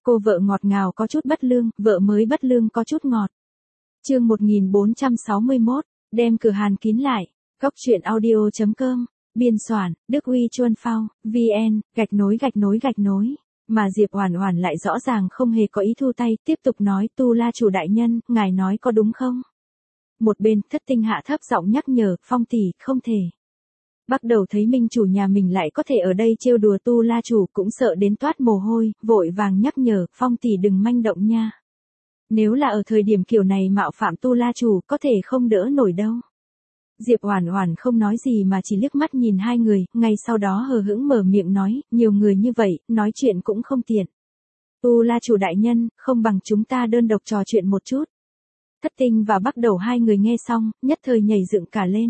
Cô vợ ngọt ngào có chút bất lương, vợ mới bất lương có chút ngọt. Chương 1461, đem cửa Hàn kín lại. Góc truyện audio.com, biên soạn, Đức Uy Chuân Phao, VN, gạch nối. Mà Diệp Oản Oản lại rõ ràng không hề có ý thu tay, tiếp tục nói, Tu La chủ đại nhân, ngài nói có đúng không? Một bên, Thất Tinh hạ thấp giọng nhắc nhở, Phong tỷ, không thể. Bắt đầu thấy minh chủ nhà mình lại có thể ở đây trêu đùa Tu La chủ, cũng sợ đến toát mồ hôi, vội vàng nhắc nhở, Phong tỷ đừng manh động nha. Nếu là ở thời điểm kiểu này mạo phạm Tu La chủ, có thể không đỡ nổi đâu. Diệp Oản Oản không nói gì mà chỉ liếc mắt nhìn hai người, ngay sau đó hờ hững mở miệng nói, nhiều người như vậy, nói chuyện cũng không tiện. Tu La chủ đại nhân, không bằng chúng ta đơn độc trò chuyện một chút. Thất Tinh và Bắc Đầu hai người nghe xong, nhất thời nhảy dựng cả lên.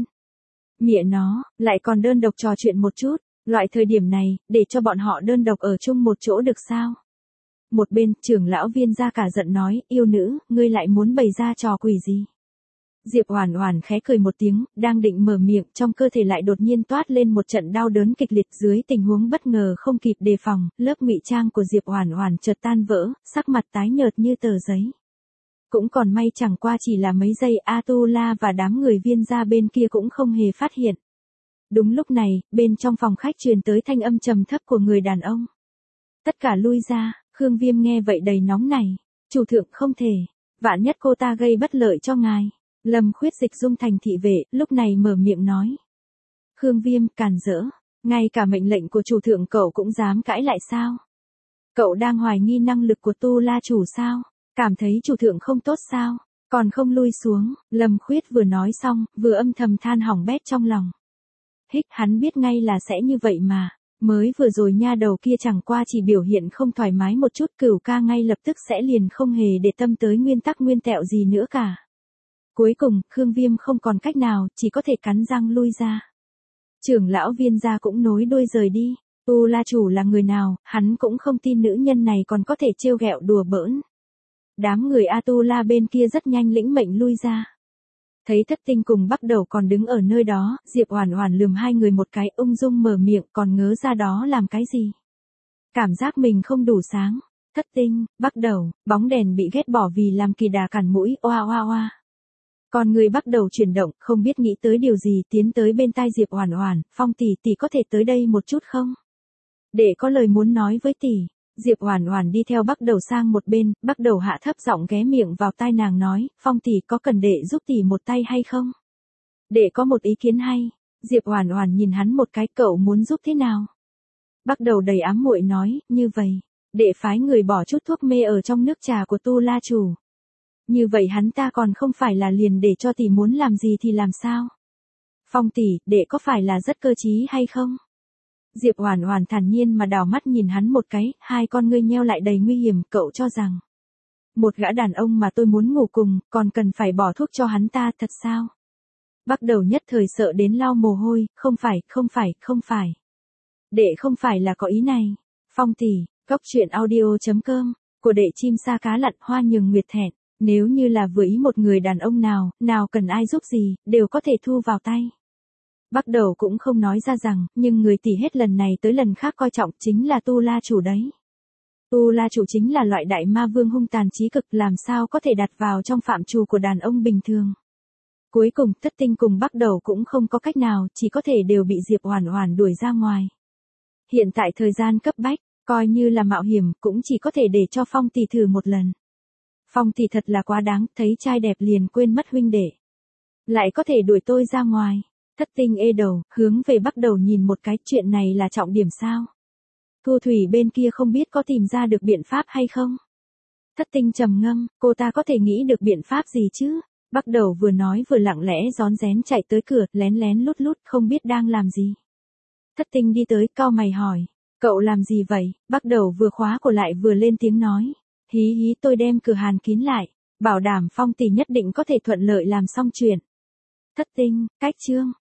Mẹ nó, lại còn đơn độc trò chuyện một chút, loại thời điểm này, để cho bọn họ đơn độc ở chung một chỗ được sao? Một bên, trưởng lão Viên gia cả giận nói, yêu nữ, ngươi lại muốn bày ra trò quỷ gì? Diệp Oản Oản khẽ cười một tiếng, đang định mở miệng, trong cơ thể lại đột nhiên toát lên một trận đau đớn kịch liệt, dưới tình huống bất ngờ không kịp đề phòng, lớp ngụy trang của Diệp Oản Oản chợt tan vỡ, sắc mặt tái nhợt như tờ giấy. Cũng còn may chẳng qua chỉ là mấy giây, A Tu La và đám người Viên gia bên kia cũng không hề phát hiện. Đúng lúc này, bên trong phòng khách truyền tới thanh âm trầm thấp của người đàn ông. Tất cả lui ra. Khương Viêm nghe vậy đầy nóng này. Chủ thượng không thể. Vạn nhất cô ta gây bất lợi cho ngài. Lâm Khuyết dịch dung thành thị vệ, lúc này mở miệng nói. Khương Viêm, càn rỡ. Ngay cả mệnh lệnh của chủ thượng cậu cũng dám cãi lại sao? Cậu đang hoài nghi năng lực của Tu La chủ sao? Cảm thấy chủ thượng không tốt sao? Còn không lui xuống. Lâm Khuyết vừa nói xong, vừa âm thầm than hỏng bét trong lòng. Hích, hắn biết ngay là sẽ như vậy mà. Mới vừa rồi nha đầu kia chẳng qua chỉ biểu hiện không thoải mái một chút, Cửu ca ngay lập tức sẽ liền không hề để tâm tới nguyên tắc nguyên tẹo gì nữa cả. Cuối cùng, Khương Viêm không còn cách nào, chỉ có thể cắn răng lui ra. Trưởng lão Viên gia cũng nối đuôi rời đi. Tu La chủ là người nào, hắn cũng không tin nữ nhân này còn có thể trêu ghẹo đùa bỡn. Đám người A Tu La bên kia rất nhanh lĩnh mệnh lui ra. Thấy Thất Tinh cùng Bắc Đầu còn đứng ở nơi đó, Diệp Oản Oản lườm hai người một cái, ung dung mở miệng, còn ngớ ra đó làm cái gì? Cảm giác mình không đủ sáng. Thất Tinh, Bắc Đầu, bóng đèn bị ghét bỏ vì làm kỳ đà cản mũi, oa oa oa. Còn người Bắc Đầu chuyển động, không biết nghĩ tới điều gì, tiến tới bên tai Diệp Oản Oản, Phong tỷ tỷ có thể tới đây một chút không? Để có lời muốn nói với tỷ. Diệp Oản Oản đi theo Bắc Đầu sang một bên, Bắc Đầu hạ thấp giọng ghé miệng vào tai nàng nói, Phong tỷ có cần đệ giúp tỷ một tay hay không? Đệ có một ý kiến hay. Diệp Oản Oản nhìn hắn một cái, cậu muốn giúp thế nào? Bắc Đầu đầy ám muội nói, như vậy, đệ phái người bỏ chút thuốc mê ở trong nước trà của Tu La chủ. Như vậy hắn ta còn không phải là liền để cho tỷ muốn làm gì thì làm sao? Phong tỷ, đệ có phải là rất cơ trí hay không? Diệp Oản Oản thản nhiên mà đảo mắt nhìn hắn một cái, hai con ngươi nheo lại đầy nguy hiểm, cậu cho rằng một gã đàn ông mà tôi muốn ngủ cùng, còn cần phải bỏ thuốc cho hắn ta thật sao? Bắc Đầu nhất thời sợ đến lau mồ hôi, không phải. Đệ không phải là có ý này. Phong tỷ, góc truyện audio.com, của đệ chim sa cá lặn hoa nhường nguyệt thẹn, nếu như là vừa ý một người đàn ông nào cần ai giúp gì, đều có thể thu vào tay. Bắc Đầu cũng không nói ra rằng, nhưng người tỷ hết lần này tới lần khác coi trọng chính là Tu La chủ đấy. Tu La chủ chính là loại đại ma vương hung tàn chí cực, làm sao có thể đặt vào trong phạm trù của đàn ông bình thường. Cuối cùng, Thất Tinh cùng Bắc Đầu cũng không có cách nào, chỉ có thể đều bị Diệp Oản Oản đuổi ra ngoài. Hiện tại thời gian cấp bách, coi như là mạo hiểm, cũng chỉ có thể để cho Phong tỷ thử một lần. Phong tỷ thật là quá đáng, thấy trai đẹp liền quên mất huynh đệ. Lại có thể đuổi tôi ra ngoài. Thất Tinh ê đầu, hướng về Bắc Đầu nhìn một cái, chuyện này là trọng điểm sao? Thu Thủy bên kia không biết có tìm ra được biện pháp hay không? Thất Tinh trầm ngâm, cô ta có thể nghĩ được biện pháp gì chứ? Bắc Đầu vừa nói vừa lặng lẽ rón rén chạy tới cửa, lén lén lút lút, không biết đang làm gì. Thất Tinh đi tới, cau mày hỏi, cậu làm gì vậy? Bắc Đầu vừa khóa cổ lại vừa lên tiếng nói, hí tôi đem cửa Hàn kín lại, bảo đảm Phong tỷ nhất định có thể thuận lợi làm xong chuyện. Thất Tinh, cách chương.